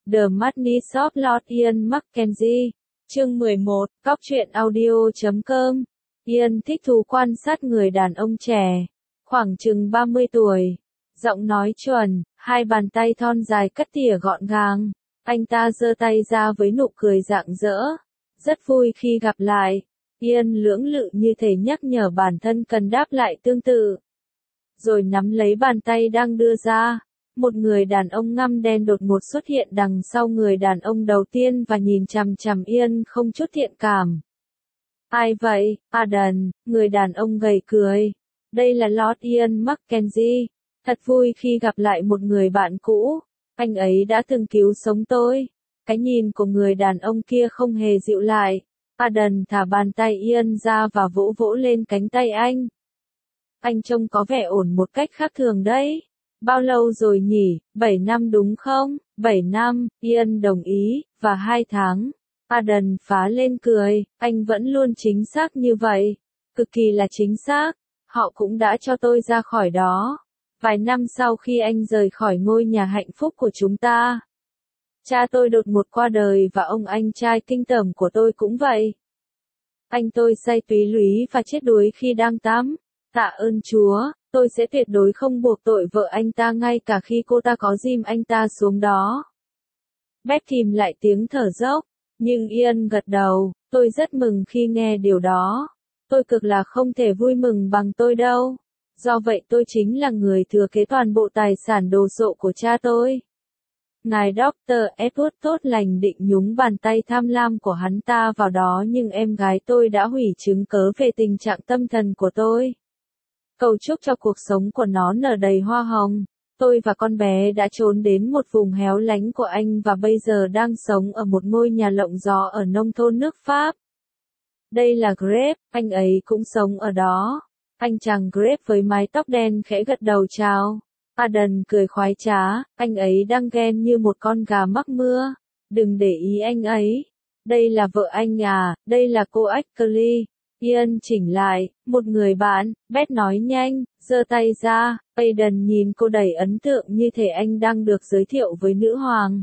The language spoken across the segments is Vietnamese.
The Madness of Lord Ian Mackenzie. Chương 11, Cóc truyện audio.com. Ian thích thú quan sát người đàn ông trẻ, khoảng chừng 30 tuổi. Giọng nói chuẩn, hai bàn tay thon dài cắt tỉa gọn gàng. Anh ta giơ tay ra với nụ cười rạng rỡ. Rất vui khi gặp lại. Ian lưỡng lự như thể nhắc nhở bản thân cần đáp lại tương tự. Rồi nắm lấy bàn tay đang đưa ra. Một người đàn ông ngăm đen đột ngột xuất hiện đằng sau người đàn ông đầu tiên và nhìn chằm chằm Ian không chút thiện cảm. Ai vậy, Aden? Người đàn ông gầy cười. Đây là Lord Ian Mackenzie. Thật vui khi gặp lại một người bạn cũ. Anh ấy đã từng cứu sống tôi. Cái nhìn của người đàn ông kia không hề dịu lại. Aden thả bàn tay Ian ra và vỗ vỗ lên cánh tay anh. Anh trông có vẻ ổn một cách khác thường đấy. Bao lâu rồi nhỉ? 7 năm đúng không? 7 năm, Ian đồng ý, và 2 tháng. Aden phá lên cười, anh vẫn luôn chính xác như vậy. Cực kỳ là chính xác. Họ cũng đã cho tôi ra khỏi đó. Vài năm sau khi anh rời khỏi ngôi nhà hạnh phúc của chúng ta. Cha tôi đột ngột qua đời và ông anh trai kinh tởm của tôi cũng vậy. Anh tôi say túy lúy và chết đuối khi đang tắm. Tạ ơn Chúa, tôi sẽ tuyệt đối không buộc tội vợ anh ta ngay cả khi cô ta có ghim anh ta xuống đó. Beth kìm lại tiếng thở dốc, nhưng Ian gật đầu, tôi rất mừng khi nghe điều đó. Tôi cực là không thể vui mừng bằng tôi đâu. Do vậy tôi chính là người thừa kế toàn bộ tài sản đồ sộ của cha tôi. Ngài Dr. Edward tốt lành định nhúng bàn tay tham lam của hắn ta vào đó nhưng em gái tôi đã hủy chứng cớ về tình trạng tâm thần của tôi. Cầu chúc cho cuộc sống của nó nở đầy hoa hồng. Tôi và con bé đã trốn đến một vùng héo lánh của anh và bây giờ đang sống ở một ngôi nhà lộng gió ở nông thôn nước Pháp. Đây là Grape, anh ấy cũng sống ở đó. Anh chàng Grape với mái tóc đen khẽ gật đầu chào. Aden cười khoái trá, anh ấy đang ghen như một con gà mắc mưa. Đừng để ý anh ấy. Đây là vợ anh à, đây là cô Ashley. Ian chỉnh lại, một người bạn, Beth nói nhanh, giơ tay ra, Aden nhìn cô đầy ấn tượng như thể anh đang được giới thiệu với nữ hoàng.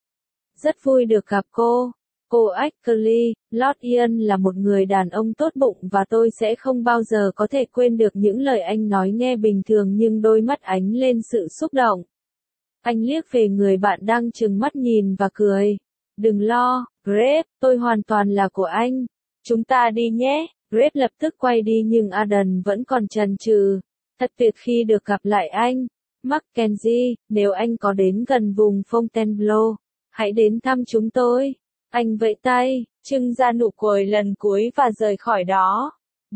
Rất vui được gặp cô. Cô Ashley, Lord Ian là một người đàn ông tốt bụng và tôi sẽ không bao giờ có thể quên được những lời anh nói nghe bình thường nhưng đôi mắt ánh lên sự xúc động. Anh liếc về người bạn đang trừng mắt nhìn và cười. Đừng lo, Grape, tôi hoàn toàn là của anh. Chúng ta đi nhé. Grape lập tức quay đi nhưng Aden vẫn còn chần chừ. Thật tuyệt khi được gặp lại anh. Mackenzie, nếu anh có đến gần vùng Fontainebleau, hãy đến thăm chúng tôi. Anh vẫy tay, trưng ra nụ cười lần cuối và rời khỏi đó.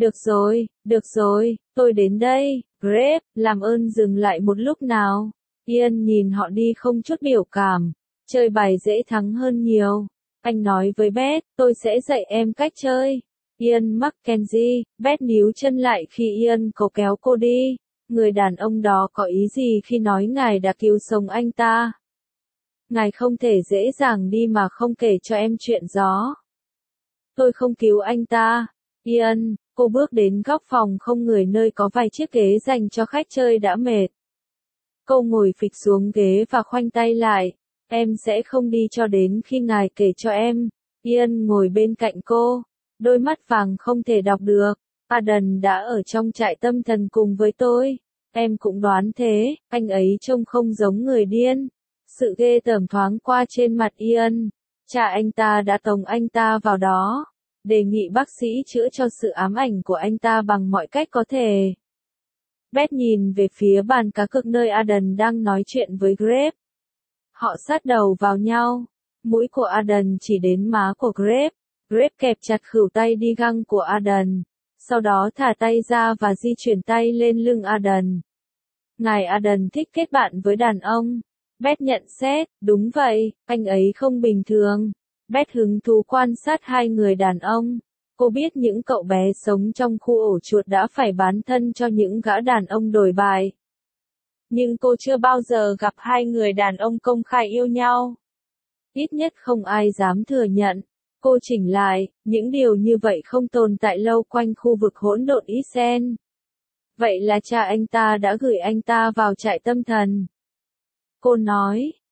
Được rồi, tôi đến đây. Grape, làm ơn dừng lại một lúc nào. Ian nhìn họ đi không chút biểu cảm. Chơi bài dễ thắng hơn nhiều. Anh nói với Beth, tôi sẽ dạy em cách chơi. Ian Mackenzie, Beth níu chân lại khi Ian cố kéo cô đi. Người đàn ông đó có ý gì khi nói ngài đã cứu sống anh ta? Ngài không thể dễ dàng đi mà không kể cho em chuyện gió. Tôi không cứu anh ta. Ian, cô bước đến góc phòng không người nơi có vài chiếc ghế dành cho khách chơi đã mệt. Cô ngồi phịch xuống ghế và khoanh tay lại. Em sẽ không đi cho đến khi ngài kể cho em. Ian ngồi bên cạnh cô. Đôi mắt vàng không thể đọc được. Aden đã ở trong trại tâm thần cùng với tôi. Em cũng đoán thế, anh ấy trông không giống người điên. Sự ghê tởm thoáng qua trên mặt Ian. Cha anh ta đã tống anh ta vào đó. Đề nghị bác sĩ chữa cho sự ám ảnh của anh ta bằng mọi cách có thể. Beth nhìn về phía bàn cá cược nơi Aden đang nói chuyện với Grape. Họ sát đầu vào nhau. Mũi của Aden chỉ đến má của Grape. Grape kẹp chặt khuỷu tay đi găng của Aden. Sau đó thả tay ra và di chuyển tay lên lưng Aden. Ngài Aden thích kết bạn với đàn ông. Beth nhận xét, đúng vậy, anh ấy không bình thường. Beth hứng thú quan sát hai người đàn ông. Cô biết những cậu bé sống trong khu ổ chuột đã phải bán thân cho những gã đàn ông đồi bại. Nhưng cô chưa bao giờ gặp hai người đàn ông công khai yêu nhau. Ít nhất không ai dám thừa nhận. Cô chỉnh lại, những điều như vậy không tồn tại lâu quanh khu vực hỗn độn Isen. Vậy là cha anh ta đã gửi anh ta vào trại tâm thần. Cô nói,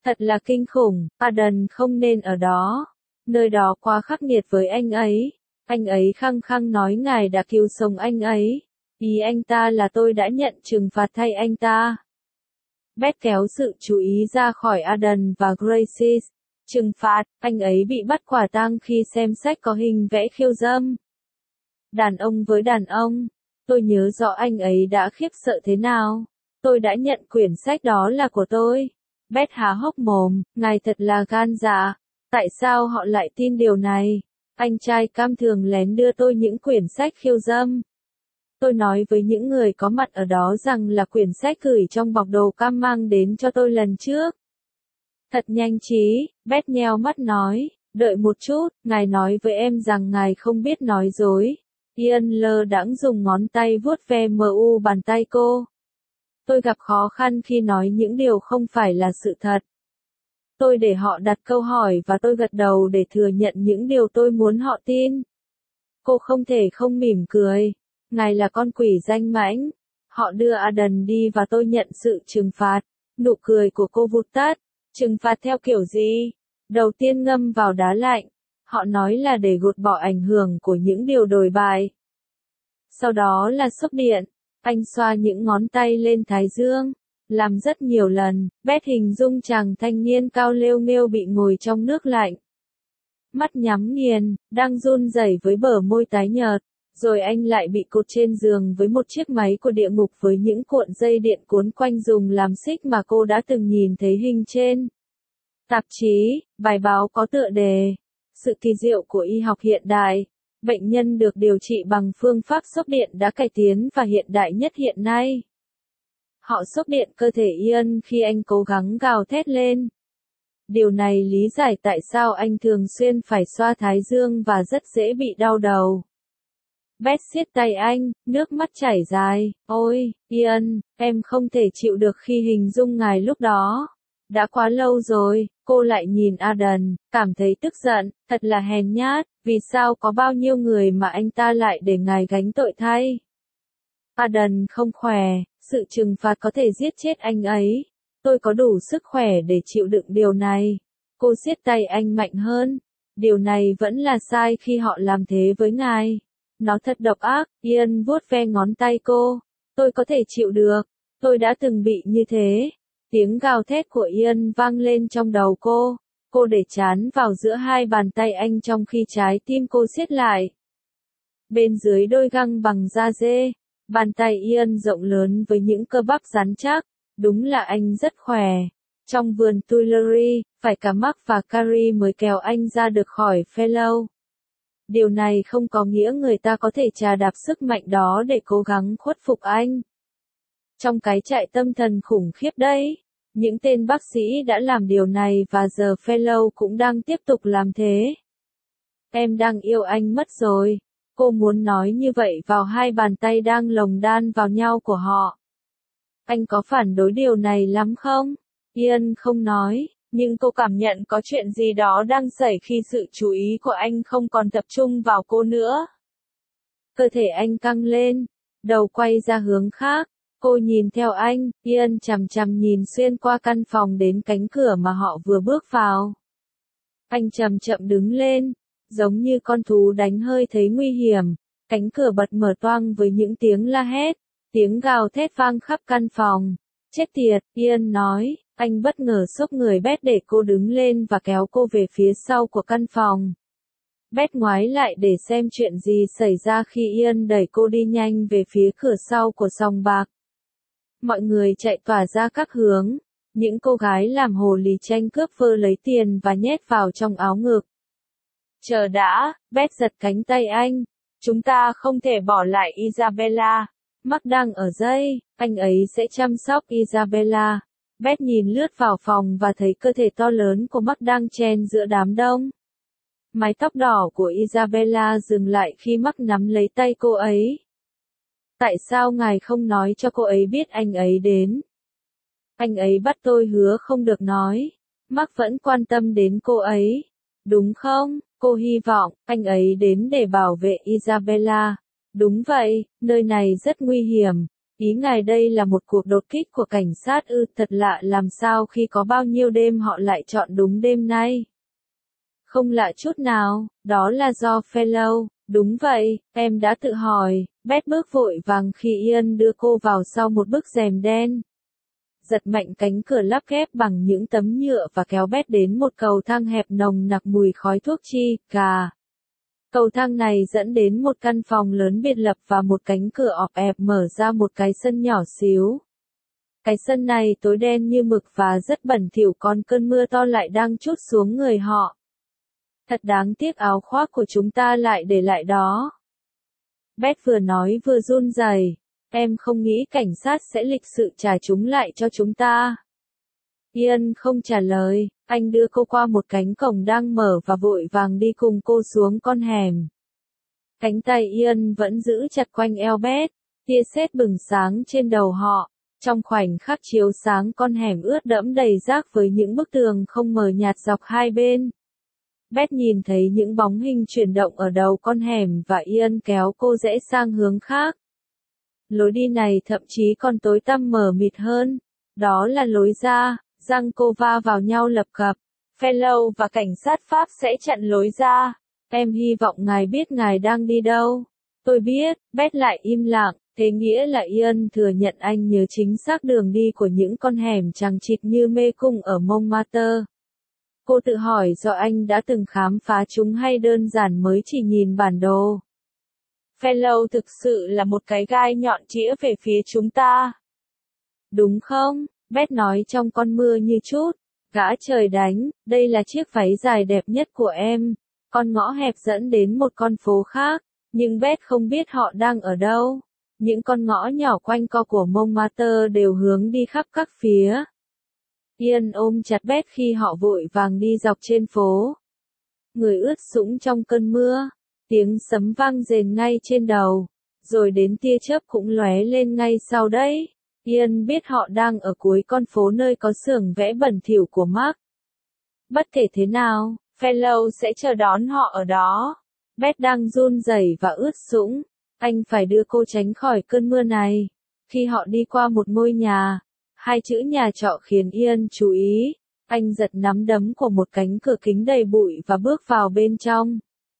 Thật là kinh khủng, Aden không nên ở đó. Nơi đó quá khắc nghiệt với anh ấy. Anh ấy khăng khăng nói ngài đã cứu sống anh ấy. Ý anh ta là tôi đã nhận trừng phạt thay anh ta. Beth kéo sự chú ý ra khỏi Aden và Gracie. Trừng phạt, anh ấy bị bắt quả tang khi xem sách có hình vẽ khiêu dâm. Đàn ông với đàn ông. Tôi nhớ rõ anh ấy đã khiếp sợ thế nào. Tôi đã nhận quyển sách đó là của tôi. Beth há hốc mồm, ngài thật là gan dạ. Tại sao họ lại tin điều này? Anh trai Cam thường lén đưa tôi những quyển sách khiêu dâm. Tôi nói với những người có mặt ở đó rằng là quyển sách gửi trong bọc đồ Cam mang đến cho tôi lần trước. Thật nhanh trí, Beth nheo mắt nói, đợi một chút, ngài nói với em rằng ngài không biết nói dối. Ian lơ đãng dùng ngón tay vuốt ve bàn tay cô. Tôi gặp khó khăn khi nói những điều không phải là sự thật. Tôi để họ đặt câu hỏi và tôi gật đầu để thừa nhận những điều tôi muốn họ tin. Cô không thể không mỉm cười. Ngài là con quỷ danh mãnh. Họ đưa Aden đi và tôi nhận sự trừng phạt. Nụ cười của cô vụt tắt. Trừng phạt theo kiểu gì? Đầu tiên ngâm vào đá lạnh. Họ nói là để gột bỏ ảnh hưởng của những điều đồi bại. Sau đó là sốc điện. Anh xoa những ngón tay lên thái dương. Làm rất nhiều lần, Beth hình dung chàng thanh niên cao lêu nghêu bị ngồi trong nước lạnh. Mắt nhắm nghiền, đang run rẩy với bờ môi tái nhợt. Rồi anh lại bị cột trên giường với một chiếc máy của địa ngục với những cuộn dây điện cuốn quanh dùng làm xích mà cô đã từng nhìn thấy hình trên tạp chí. Bài báo có tựa đề Sự kỳ diệu của y học hiện đại. Bệnh nhân được điều trị bằng phương pháp sốc điện đã cải tiến và hiện đại nhất hiện nay. Họ sốc điện cơ thể Ian khi anh cố gắng gào thét lên. Điều này lý giải tại sao anh thường xuyên phải xoa thái dương và rất dễ bị đau đầu. Beth siết tay anh, nước mắt chảy dài. Ôi, Ian, em không thể chịu được khi hình dung ngài lúc đó. Đã quá lâu rồi, cô lại nhìn Aden, cảm thấy tức giận, thật là hèn nhát, vì sao có bao nhiêu người mà anh ta lại để ngài gánh tội thay. Aden không khỏe, sự trừng phạt có thể giết chết anh ấy. Tôi có đủ sức khỏe để chịu đựng điều này. Cô siết tay anh mạnh hơn. Điều này vẫn là sai khi họ làm thế với ngài. Nó thật độc ác. Ian vuốt ve ngón tay cô. Tôi có thể chịu được. Tôi đã từng bị như thế. Tiếng gào thét của Ian vang lên trong đầu cô. Cô để trán vào giữa hai bàn tay anh trong khi trái tim cô siết lại. Bên dưới đôi găng bằng da dê, bàn tay Ian rộng lớn với những cơ bắp rắn chắc. Đúng là anh rất khỏe. Trong vườn Tuileries, phải cả Mark và Carrie mới kéo anh ra được khỏi Fellow. Điều này không có nghĩa người ta có thể trà đạp sức mạnh đó để cố gắng khuất phục anh. Trong cái trại tâm thần khủng khiếp đấy, những tên bác sĩ đã làm điều này và giờ Fellow cũng đang tiếp tục làm thế. Em đang yêu anh mất rồi. Cô muốn nói như vậy vào hai bàn tay đang lồng đan vào nhau của họ. Anh có phản đối điều này lắm không? Ian không nói, nhưng cô cảm nhận có chuyện gì đó đang xảy khi sự chú ý của anh không còn tập trung vào cô nữa. Cơ thể anh căng lên, đầu quay ra hướng khác. Cô nhìn theo anh, Ian chằm chằm nhìn xuyên qua căn phòng đến cánh cửa mà họ vừa bước vào. Anh chậm chậm đứng lên, giống như con thú đánh hơi thấy nguy hiểm. Cánh cửa bật mở toang với những tiếng la hét. Tiếng gào thét vang khắp căn phòng. Chết tiệt, Ian nói, anh bất ngờ xốc người Beth để cô đứng lên và kéo cô về phía sau của căn phòng. Beth ngoái lại để xem chuyện gì xảy ra khi Ian đẩy cô đi nhanh về phía cửa sau của sòng bạc. Mọi người chạy tỏa ra các hướng. Những cô gái làm hồ lì tranh cướp vơ lấy tiền và nhét vào trong áo ngực. Chờ đã, Beth giật cánh tay anh. Chúng ta không thể bỏ lại Isabella. Mark đang ở dây, anh ấy sẽ chăm sóc Isabella. Beth nhìn lướt vào phòng và thấy cơ thể to lớn của Mark đang chen giữa đám đông. Mái tóc đỏ của Isabella dừng lại khi Mark nắm lấy tay cô ấy. Tại sao ngài không nói cho cô ấy biết anh ấy đến? Anh ấy bắt tôi hứa không được nói. Mark vẫn quan tâm đến cô ấy. Đúng không? Cô hy vọng anh ấy đến để bảo vệ Isabella. Đúng vậy, nơi này rất nguy hiểm. Ý ngài đây là một cuộc đột kích của cảnh sát ư? Thật lạ, làm sao khi có bao nhiêu đêm họ lại chọn đúng đêm nay? Không lạ chút nào, đó là do Fellow. Đúng vậy, em đã tự hỏi. Beth bước vội vàng khi Ian đưa cô vào sau một bức rèm đen. Giật mạnh cánh cửa lắp ghép bằng những tấm nhựa và kéo Beth đến một cầu thang hẹp nồng nặc mùi khói thuốc chi, cà. Cầu thang này dẫn đến một căn phòng lớn biệt lập và một cánh cửa ọp ẹp mở ra một cái sân nhỏ xíu. Cái sân này tối đen như mực và rất bẩn thỉu, còn cơn mưa to lại đang trút xuống người họ. Thật đáng tiếc áo khoác của chúng ta lại để lại đó. Beth vừa nói vừa run rẩy. Em không nghĩ cảnh sát sẽ lịch sự trả chúng lại cho chúng ta. Ian không trả lời, anh đưa cô qua một cánh cổng đang mở và vội vàng đi cùng cô xuống con hẻm. Cánh tay Ian vẫn giữ chặt quanh eo Beth, tia sét bừng sáng trên đầu họ. Trong khoảnh khắc chiếu sáng, con hẻm ướt đẫm đầy rác với những bức tường không mờ nhạt dọc hai bên. Beth nhìn thấy những bóng hình chuyển động ở đầu con hẻm và Ian kéo cô rẽ sang hướng khác. Lối đi này thậm chí còn tối tăm mờ mịt hơn. Đó là lối ra, răng cô va vào nhau lập cập. Fellow và cảnh sát Pháp sẽ chặn lối ra. Em hy vọng ngài biết ngài đang đi đâu. Tôi biết, Beth lại im lặng, thế nghĩa là Ian thừa nhận anh nhớ chính xác đường đi của những con hẻm chằng chịt như mê cung ở Montmartre. Cô tự hỏi do anh đã từng khám phá chúng hay đơn giản mới chỉ nhìn bản đồ. Fellow thực sự là một cái gai nhọn chĩa về phía chúng ta. Đúng không? Beth nói trong con mưa như chút. Gã trời đánh, đây là chiếc váy dài đẹp nhất của em. Con ngõ hẹp dẫn đến một con phố khác, nhưng Beth không biết họ đang ở đâu. Những con ngõ nhỏ quanh co của Montmartre đều hướng đi khắp các phía. Ian ôm chặt Beth khi họ vội vàng đi dọc trên phố. Người ướt sũng trong cơn mưa, tiếng sấm vang rền ngay trên đầu, rồi đến tia chớp cũng lóe lên ngay sau đấy. Ian biết họ đang ở cuối con phố nơi có xưởng vẽ bẩn thỉu của Mark. Bất kể thế nào, Fellow sẽ chờ đón họ ở đó. Beth đang run rẩy và ướt sũng. Anh phải đưa cô tránh khỏi cơn mưa này. Khi họ đi qua một ngôi nhà, hai chữ nhà trọ khiến Ian chú ý. Anh giật nắm đấm của một cánh cửa kính đầy bụi và bước vào bên trong.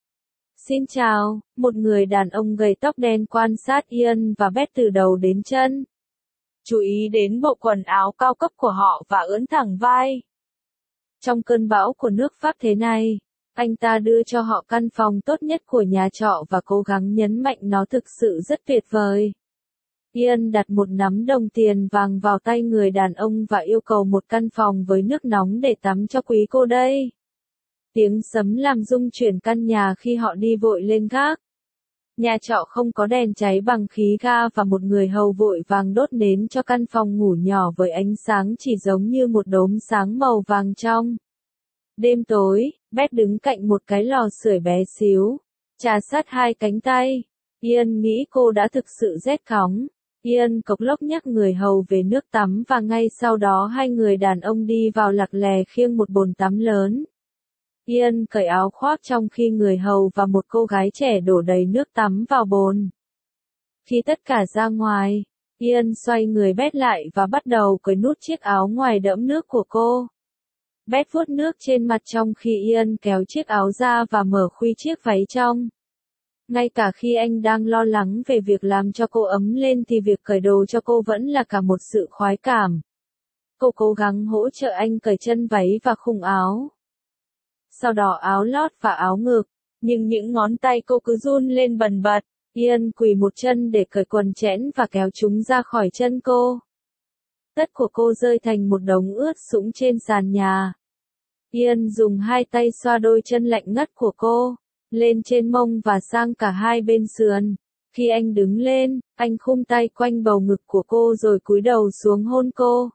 Xin chào, một người đàn ông gầy tóc đen quan sát Ian và Beth từ đầu đến chân. Chú ý đến bộ quần áo cao cấp của họ và ưỡn thẳng vai. Trong cơn bão của nước Pháp thế này, anh ta đưa cho họ căn phòng tốt nhất của nhà trọ và cố gắng nhấn mạnh nó thực sự rất tuyệt vời. Ian đặt một nắm đồng tiền vàng vào tay người đàn ông và yêu cầu một căn phòng với nước nóng để tắm cho quý cô đây. Tiếng sấm làm rung chuyển căn nhà khi họ đi vội lên gác. Nhà trọ không có đèn cháy bằng khí ga và một người hầu vội vàng đốt nến cho căn phòng ngủ nhỏ với ánh sáng chỉ giống như một đốm sáng màu vàng trong. Đêm tối, Beth đứng cạnh một cái lò sưởi bé xíu, trà sát hai cánh tay. Ian nghĩ cô đã thực sự rét cóng. Ian cộc lốc nhắc người hầu về nước tắm và ngay sau đó hai người đàn ông đi vào lặc lè khiêng một bồn tắm lớn. Ian cởi áo khoác trong khi người hầu và một cô gái trẻ đổ đầy nước tắm vào bồn. Khi tất cả ra ngoài, Ian xoay người Beth lại và bắt đầu cởi nút chiếc áo ngoài đẫm nước của cô. Beth vuốt nước trên mặt trong khi Ian kéo chiếc áo ra và mở khuy chiếc váy trong. Ngay cả khi anh đang lo lắng về việc làm cho cô ấm lên thì việc cởi đồ cho cô vẫn là cả một sự khoái cảm. Cô cố gắng hỗ trợ anh cởi chân váy và khung áo. Sau đó áo lót và áo ngực, nhưng những ngón tay cô cứ run lên bần bật. Ian quỳ một chân để cởi quần chẽn và kéo chúng ra khỏi chân cô. Tất của cô rơi thành một đống ướt sũng trên sàn nhà. Ian dùng hai tay xoa đôi chân lạnh ngắt của cô, lên trên mông và sang cả hai bên sườn. Khi anh đứng lên, anh khum tay quanh bầu ngực của cô rồi cúi đầu xuống hôn cô.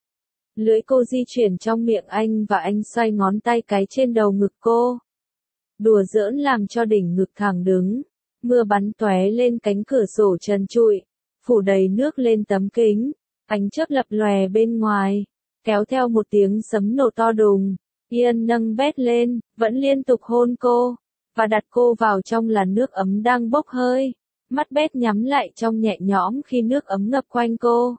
Lưỡi cô di chuyển trong miệng anh và anh xoay ngón tay cái trên đầu ngực cô. Đùa giỡn làm cho đỉnh ngực thẳng đứng. Mưa bắn tóe lên cánh cửa sổ trần trụi, phủ đầy nước lên tấm kính. Ánh chớp lập lòe bên ngoài, kéo theo một tiếng sấm nổ to đùng. Ian nâng Beth lên, vẫn liên tục hôn cô, và đặt cô vào trong làn nước ấm đang bốc hơi. Mắt Beth nhắm lại trong nhẹ nhõm khi nước ấm ngập quanh cô.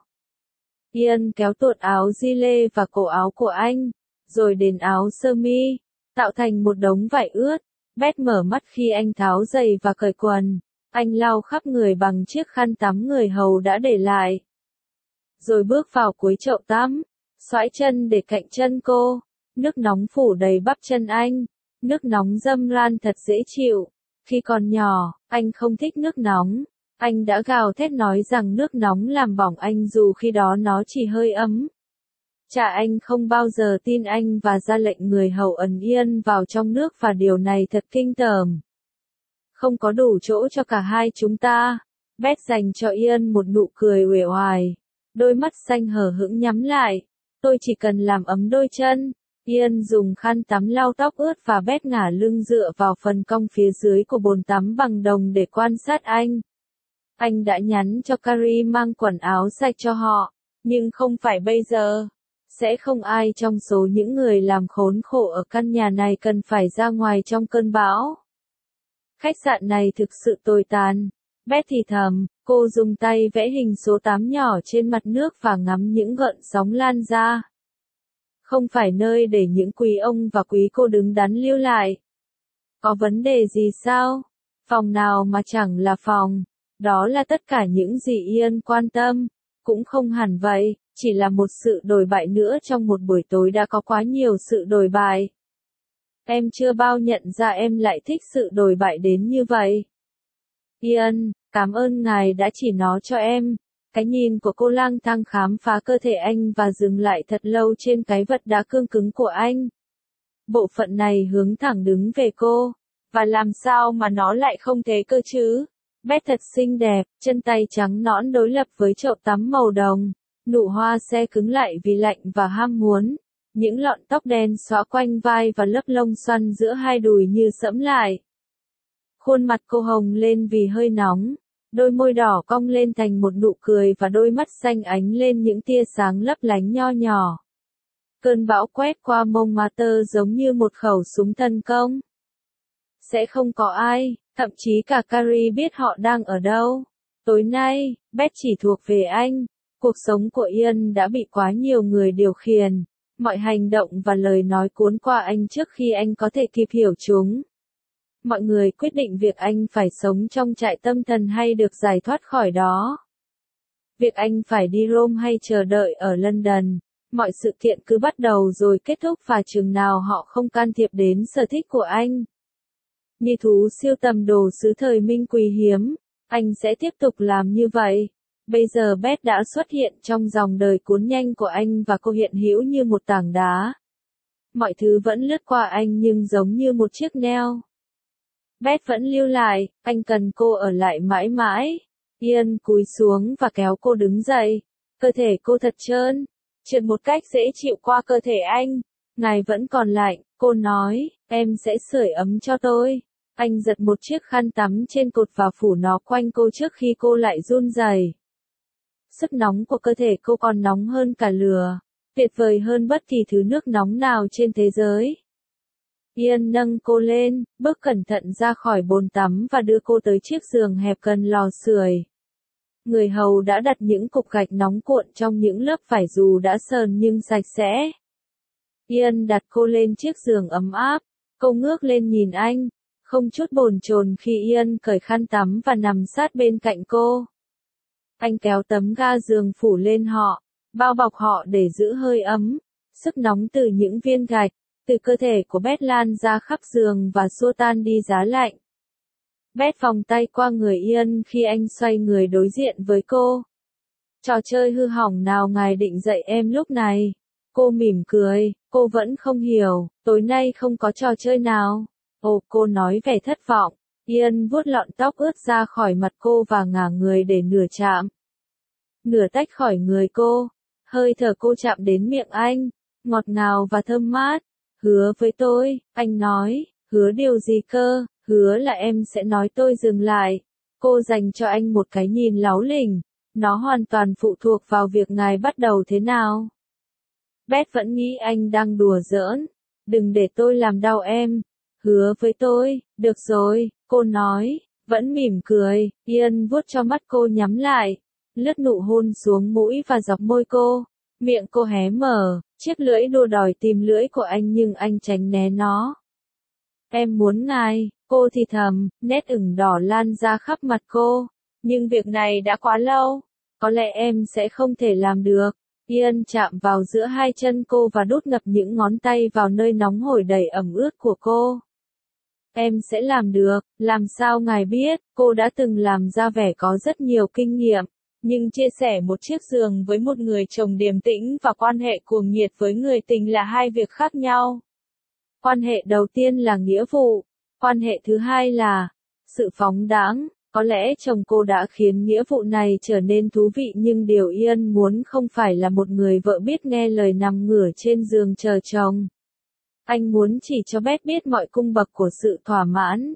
Ian kéo tuột áo gilet và cổ áo của anh, rồi đến áo sơ mi, tạo thành một đống vải ướt. Beth mở mắt khi anh tháo giày và cởi quần. Anh lau khắp người bằng chiếc khăn tắm người hầu đã để lại. Rồi bước vào cuối chậu tắm, xoãi chân để cạnh chân cô. Nước nóng phủ đầy bắp chân anh. Nước nóng dâm ran thật dễ chịu. Khi còn nhỏ, anh không thích nước nóng. Anh đã gào thét nói rằng nước nóng làm bỏng anh dù khi đó nó chỉ hơi ấm. Cha anh không bao giờ tin anh và ra lệnh người hầu ẩn Ian vào trong nước và điều này thật kinh tởm. Không có đủ chỗ cho cả hai chúng ta. Beth dành cho Ian một nụ cười uể oải. Đôi mắt xanh hờ hững nhắm lại. Tôi chỉ cần làm ấm đôi chân. Ian dùng khăn tắm lau tóc ướt và Beth ngả lưng dựa vào phần cong phía dưới của bồn tắm bằng đồng để quan sát anh. Anh đã nhắn cho Carrie mang quần áo sạch cho họ, nhưng không phải bây giờ. Sẽ không ai trong số những người làm khốn khổ ở căn nhà này cần phải ra ngoài trong cơn bão. Khách sạn này thực sự tồi tàn. Beth thì thầm, cô dùng tay vẽ hình số 8 nhỏ trên mặt nước và ngắm những gợn sóng lan ra. Không phải nơi để những quý ông và quý cô đứng đắn lưu lại. Có vấn đề gì sao? Phòng nào mà chẳng là phòng. Đó là tất cả những gì Ian quan tâm. Cũng không hẳn vậy, chỉ là một sự đồi bại nữa trong một buổi tối đã có quá nhiều sự đồi bại. Em chưa bao nhận ra em lại thích sự đồi bại đến như vậy. Ian, cảm ơn ngài đã chỉ nó cho em. Cái nhìn của cô lang thang khám phá cơ thể anh và dừng lại thật lâu trên cái vật đá cương cứng của anh. Bộ phận này hướng thẳng đứng về cô. Và làm sao mà nó lại không thế cơ chứ? Beth thật xinh đẹp, chân tay trắng nõn đối lập với chậu tắm màu đồng. Nụ hoa xe cứng lại vì lạnh và ham muốn. Những lọn tóc đen xõa quanh vai và lớp lông xoăn giữa hai đùi như sẫm lại. Khuôn mặt cô hồng lên vì hơi nóng. Đôi môi đỏ cong lên thành một nụ cười và đôi mắt xanh ánh lên những tia sáng lấp lánh nho nhỏ. Cơn bão quét qua Montmartre giống như một khẩu súng tấn công. Sẽ không có ai, thậm chí cả Carrie biết họ đang ở đâu. Tối nay, Beth chỉ thuộc về anh. Cuộc sống của Ian đã bị quá nhiều người điều khiển. Mọi hành động và lời nói cuốn qua anh trước khi anh có thể kịp hiểu chúng. Mọi người quyết định việc anh phải sống trong trại tâm thần hay được giải thoát khỏi đó. Việc anh phải đi Rome hay chờ đợi ở London. Mọi sự kiện cứ bắt đầu rồi kết thúc và chừng nào họ không can thiệp đến sở thích của anh. Như thú siêu tầm đồ sứ thời minh quý hiếm, anh sẽ tiếp tục làm như vậy. Bây giờ Beth đã xuất hiện trong dòng đời cuốn nhanh của anh và cô hiện hữu như một tảng đá. Mọi thứ vẫn lướt qua anh nhưng giống như một chiếc neo. Beth vẫn lưu lại, anh cần cô ở lại mãi mãi. Ian cúi xuống và kéo cô đứng dậy. Cơ thể cô thật trơn, trượt một cách dễ chịu qua cơ thể anh. Ngài vẫn còn lạnh, cô nói, em sẽ sưởi ấm cho tôi. Anh giật một chiếc khăn tắm trên cột và phủ nó quanh cô trước khi cô lại run rẩy. Sức nóng của cơ thể cô còn nóng hơn cả lửa, tuyệt vời hơn bất kỳ thứ nước nóng nào trên thế giới. Ian nâng cô lên, bước cẩn thận ra khỏi bồn tắm và đưa cô tới chiếc giường hẹp gần lò sưởi. Người hầu đã đặt những cục gạch nóng cuộn trong những lớp vải dù đã sờn nhưng sạch sẽ. Ian đặt cô lên chiếc giường ấm áp, cô ngước lên nhìn anh, không chút bồn chồn khi Ian cởi khăn tắm và nằm sát bên cạnh cô. Anh kéo tấm ga giường phủ lên họ, bao bọc họ để giữ hơi ấm. Sức nóng từ những viên gạch, từ cơ thể của Beth lan ra khắp giường và xua tan đi giá lạnh. Beth vòng tay qua người Ian khi anh xoay người đối diện với cô. Trò chơi hư hỏng nào ngài định dạy em lúc này? Cô mỉm cười, cô vẫn không hiểu, tối nay không có trò chơi nào. Ồ, cô nói vẻ thất vọng. Ian vuốt lọn tóc ướt ra khỏi mặt cô và ngả người để nửa chạm. Nửa tách khỏi người cô, hơi thở cô chạm đến miệng anh, ngọt ngào và thơm mát. Hứa với tôi, anh nói, hứa điều gì cơ, hứa là em sẽ nói tôi dừng lại. Cô dành cho anh một cái nhìn láu lỉnh, nó hoàn toàn phụ thuộc vào việc ngài bắt đầu thế nào. Beth vẫn nghĩ anh đang đùa giỡn, đừng để tôi làm đau em. Hứa với tôi, được rồi, cô nói, Vẫn mỉm cười, Ian vuốt cho mắt cô nhắm lại, lướt nụ hôn xuống mũi và dọc môi cô. Miệng cô hé mở, chiếc lưỡi đua đòi tìm lưỡi của anh nhưng anh tránh né nó. Em muốn ngài, cô thì thầm, nét ửng đỏ lan ra khắp mặt cô. Nhưng việc này đã quá lâu, có lẽ em sẽ không thể làm được. Ian chạm vào giữa hai chân cô và đút ngập những ngón tay vào nơi nóng hổi đầy ẩm ướt của cô. Em sẽ làm được, làm sao ngài biết, cô đã từng làm ra vẻ có rất nhiều kinh nghiệm. Nhưng chia sẻ một chiếc giường với một người chồng điềm tĩnh và quan hệ cuồng nhiệt với người tình là hai việc khác nhau. Quan hệ đầu tiên là nghĩa vụ, quan hệ thứ hai là sự phóng đãng. Có lẽ chồng cô đã khiến nghĩa vụ này trở nên thú vị nhưng điều Ian muốn không phải là một người vợ biết nghe lời nằm ngửa trên giường chờ chồng. Anh muốn chỉ cho Beth biết mọi cung bậc của sự thỏa mãn.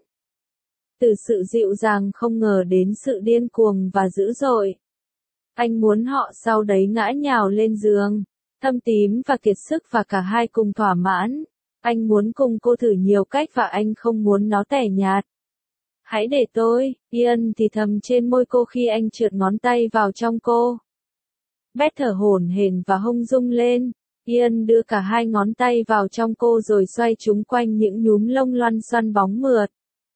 Từ sự dịu dàng không ngờ đến sự điên cuồng và dữ dội. Anh muốn họ sau đấy ngã nhào lên giường, thâm tím và kiệt sức và cả hai cùng thỏa mãn. Anh muốn cùng cô thử nhiều cách và anh không muốn nó tẻ nhạt. Hãy để tôi, Ian thì thầm trên môi cô khi anh trượt ngón tay vào trong cô. Beth thở hổn hển và hông rung lên. Ian đưa cả hai ngón tay vào trong cô rồi xoay chúng quanh những nhúm lông loăn xoăn bóng mượt.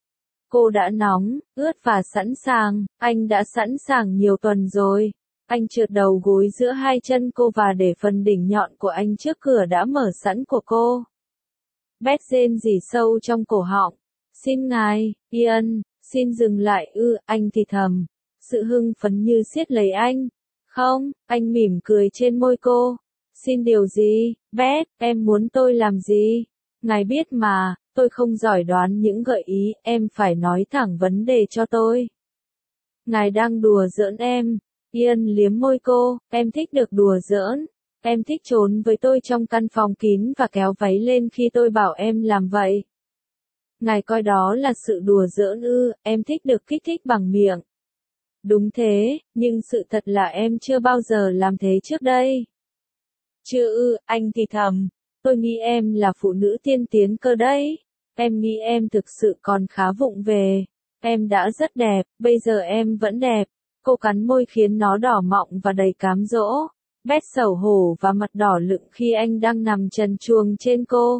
Cô đã nóng, ướt và sẵn sàng, anh đã sẵn sàng nhiều tuần rồi. Anh trượt đầu gối giữa hai chân cô và để phần đỉnh nhọn của anh trước cửa đã mở sẵn của cô. Beth rên rỉ sâu trong cổ họng. Xin ngài, Ian, xin dừng lại anh thì thầm. Sự hưng phấn như siết lấy anh. Không, anh mỉm cười trên môi cô. Xin điều gì, Beth, em muốn tôi làm gì? Ngài biết mà, tôi không giỏi đoán những gợi ý, em phải nói thẳng vấn đề cho tôi. Ngài đang đùa giỡn em. Ian liếm môi cô, em thích được đùa giỡn. Em thích trốn với tôi trong căn phòng kín và kéo váy lên khi tôi bảo em làm vậy. Ngài coi đó là sự đùa giỡn em thích được kích thích bằng miệng. Đúng thế, nhưng sự thật là em chưa bao giờ làm thế trước đây. Chưa anh thì thầm. Tôi nghĩ em là phụ nữ tiên tiến cơ đấy. Em nghĩ em thực sự còn khá vụng về. Em đã rất đẹp, bây giờ em vẫn đẹp. Cô cắn môi khiến nó đỏ mọng và đầy cám dỗ. Beth xấu hổ và mặt đỏ lựng khi anh đang nằm trần truồng trên cô.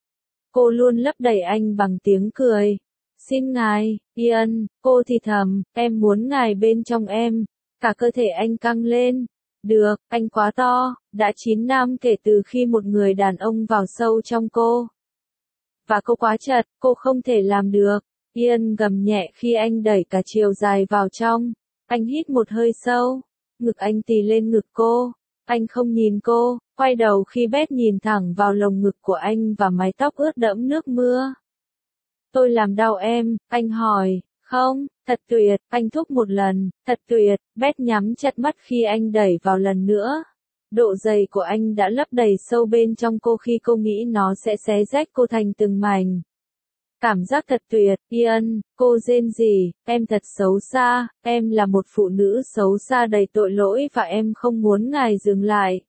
Cô luôn lấp đầy anh bằng tiếng cười. Xin ngài, Ian, cô thì thầm, em muốn ngài bên trong em. Cả cơ thể anh căng lên. Được, anh quá to, đã 9 năm kể từ khi một người đàn ông vào sâu trong cô. Và cô quá chật, cô không thể làm được. Ian gầm nhẹ khi anh đẩy cả chiều dài vào trong. Anh hít một hơi sâu. Ngực anh tì lên ngực cô. Anh không nhìn cô, quay đầu khi Beth nhìn thẳng vào lồng ngực của anh và mái tóc ướt đẫm nước mưa. Tôi làm đau em, anh hỏi. Không, thật tuyệt, anh thúc một lần, thật tuyệt. Beth nhắm chặt mắt khi anh đẩy vào lần nữa. Độ dày của anh đã lấp đầy sâu bên trong cô khi cô nghĩ nó sẽ xé rách cô thành từng mảnh. Cảm giác thật tuyệt, Ian, cô rên rỉ, em thật xấu xa, em là một phụ nữ xấu xa đầy tội lỗi và em không muốn ngài dừng lại.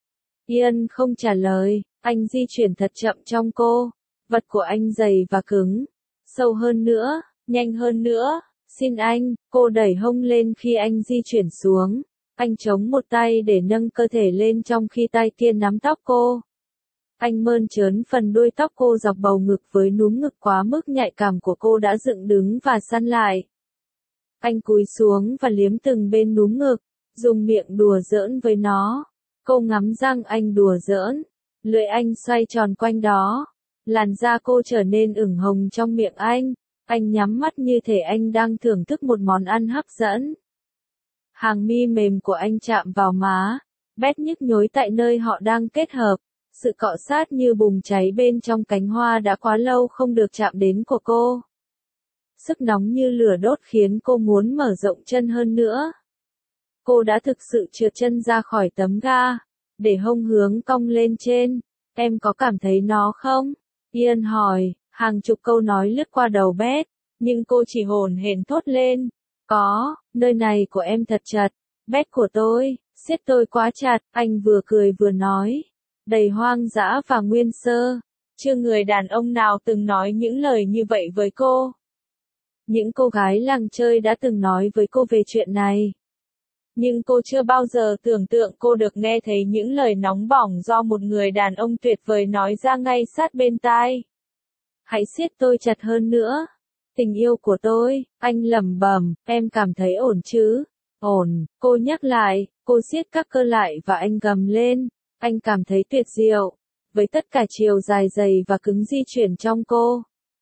Ian không trả lời, anh di chuyển thật chậm trong cô. Vật của anh dày và cứng. Sâu hơn nữa, nhanh hơn nữa. Xin anh, cô đẩy hông lên khi anh di chuyển xuống. Anh chống một tay để nâng cơ thể lên trong khi tay kia nắm tóc cô. Anh mơn trớn phần đuôi tóc cô dọc bầu ngực với núm ngực quá mức nhạy cảm của cô đã dựng đứng và săn lại. Anh cúi xuống và liếm từng bên núm ngực, dùng miệng đùa giỡn với nó. Cô ngắm răng anh đùa giỡn. Lưỡi anh xoay tròn quanh đó. Làn da cô trở nên ửng hồng trong miệng anh. Anh nhắm mắt như thể anh đang thưởng thức một món ăn hấp dẫn. Hàng mi mềm của anh chạm vào má. Beth nhức nhối tại nơi họ đang kết hợp. Sự cọ sát như bùng cháy bên trong cánh hoa đã quá lâu không được chạm đến của cô. Sức nóng như lửa đốt khiến cô muốn mở rộng chân hơn nữa. Cô đã thực sự trượt chân ra khỏi tấm ga, để hông hướng cong lên trên. Em có cảm thấy nó không? Ian hỏi, hàng chục câu nói lướt qua đầu Beth, nhưng cô chỉ hổn hển thốt lên. Có, nơi này của em thật chật. Beth của tôi, siết tôi quá chặt, anh vừa cười vừa nói. Đầy hoang dã và nguyên sơ. Chưa người đàn ông nào từng nói những lời như vậy với cô. Những cô gái làng chơi đã từng nói với cô về chuyện này. Nhưng cô chưa bao giờ tưởng tượng cô được nghe thấy những lời nóng bỏng do một người đàn ông tuyệt vời nói ra ngay sát bên tai. Hãy siết tôi chặt hơn nữa. Tình yêu của tôi, anh lẩm bẩm, em cảm thấy ổn chứ? Ổn, cô nhắc lại, cô siết các cơ lại và anh gầm lên. Anh cảm thấy tuyệt diệu. Với tất cả chiều dài dày và cứng di chuyển trong cô.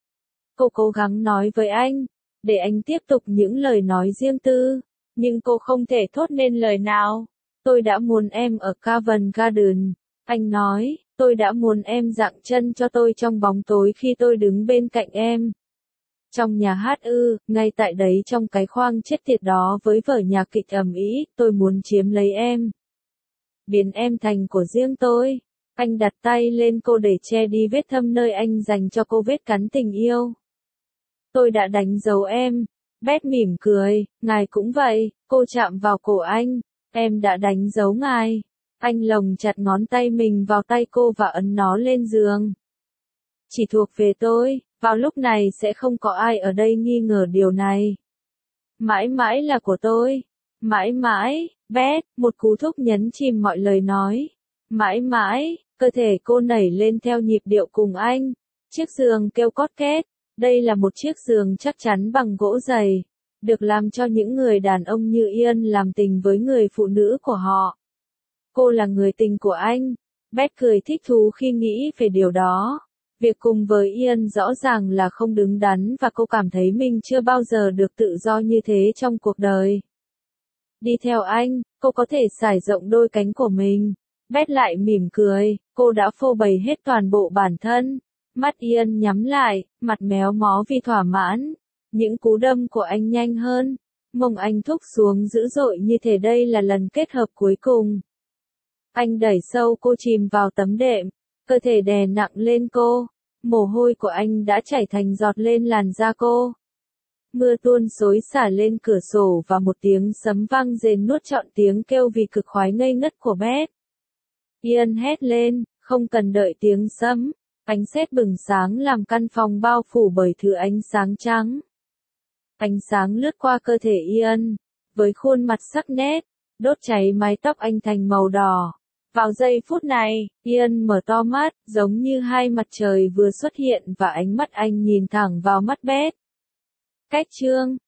Cô cố gắng nói với anh, để anh tiếp tục những lời nói riêng tư. Nhưng cô không thể thốt nên lời nào. Tôi đã muốn em ở Covent Garden. Anh nói, tôi đã muốn em dặng chân cho tôi trong bóng tối khi tôi đứng bên cạnh em. Trong nhà hát ngay tại đấy trong cái khoang chết tiệt đó với vở nhạc kịch ầm ĩ, tôi muốn chiếm lấy em. Biến em thành của riêng tôi. Anh đặt tay lên cô để che đi vết thâm nơi anh dành cho cô vết cắn tình yêu. Tôi đã đánh dấu em. Beth mỉm cười, ngài cũng vậy, cô chạm vào cổ anh. Em đã đánh dấu ngài. Anh lồng chặt ngón tay mình vào tay cô và ấn nó lên giường. Chỉ thuộc về tôi, vào lúc này sẽ không có ai ở đây nghi ngờ điều này. Mãi mãi là của tôi. Mãi mãi, Beth, một cú thúc nhấn chìm mọi lời nói. Mãi mãi, cơ thể cô nảy lên theo nhịp điệu cùng anh. Chiếc giường kêu cót két. Đây là một chiếc giường chắc chắn bằng gỗ dày. Được làm cho những người đàn ông như Ian làm tình với người phụ nữ của họ. Cô là người tình của anh. Beth cười thích thú khi nghĩ về điều đó. Việc cùng với Ian rõ ràng là không đứng đắn và cô cảm thấy mình chưa bao giờ được tự do như thế trong cuộc đời. Đi theo anh, cô có thể trải rộng đôi cánh của mình. Beth lại mỉm cười, cô đã phô bày hết toàn bộ bản thân. Mắt Ian nhắm lại, mặt méo mó vì thỏa mãn. Những cú đâm của anh nhanh hơn. Mông anh thúc xuống dữ dội như thể đây là lần kết hợp cuối cùng. Anh đẩy sâu cô chìm vào tấm đệm. Cơ thể đè nặng lên cô. Mồ hôi của anh đã chảy thành giọt lên làn da cô. Mưa tuôn xối xả lên cửa sổ và một tiếng sấm vang rền nuốt trọn tiếng kêu vì cực khoái ngây ngất của Beth. Ian hét lên, không cần đợi tiếng sấm. Ánh sét bừng sáng làm căn phòng bao phủ bởi thứ ánh sáng trắng. Ánh sáng lướt qua cơ thể Ian, với khuôn mặt sắc nét, đốt cháy mái tóc anh thành màu đỏ. Vào giây phút này, Ian mở to mắt, giống như hai mặt trời vừa xuất hiện và ánh mắt anh nhìn thẳng vào mắt Beth. Cách chương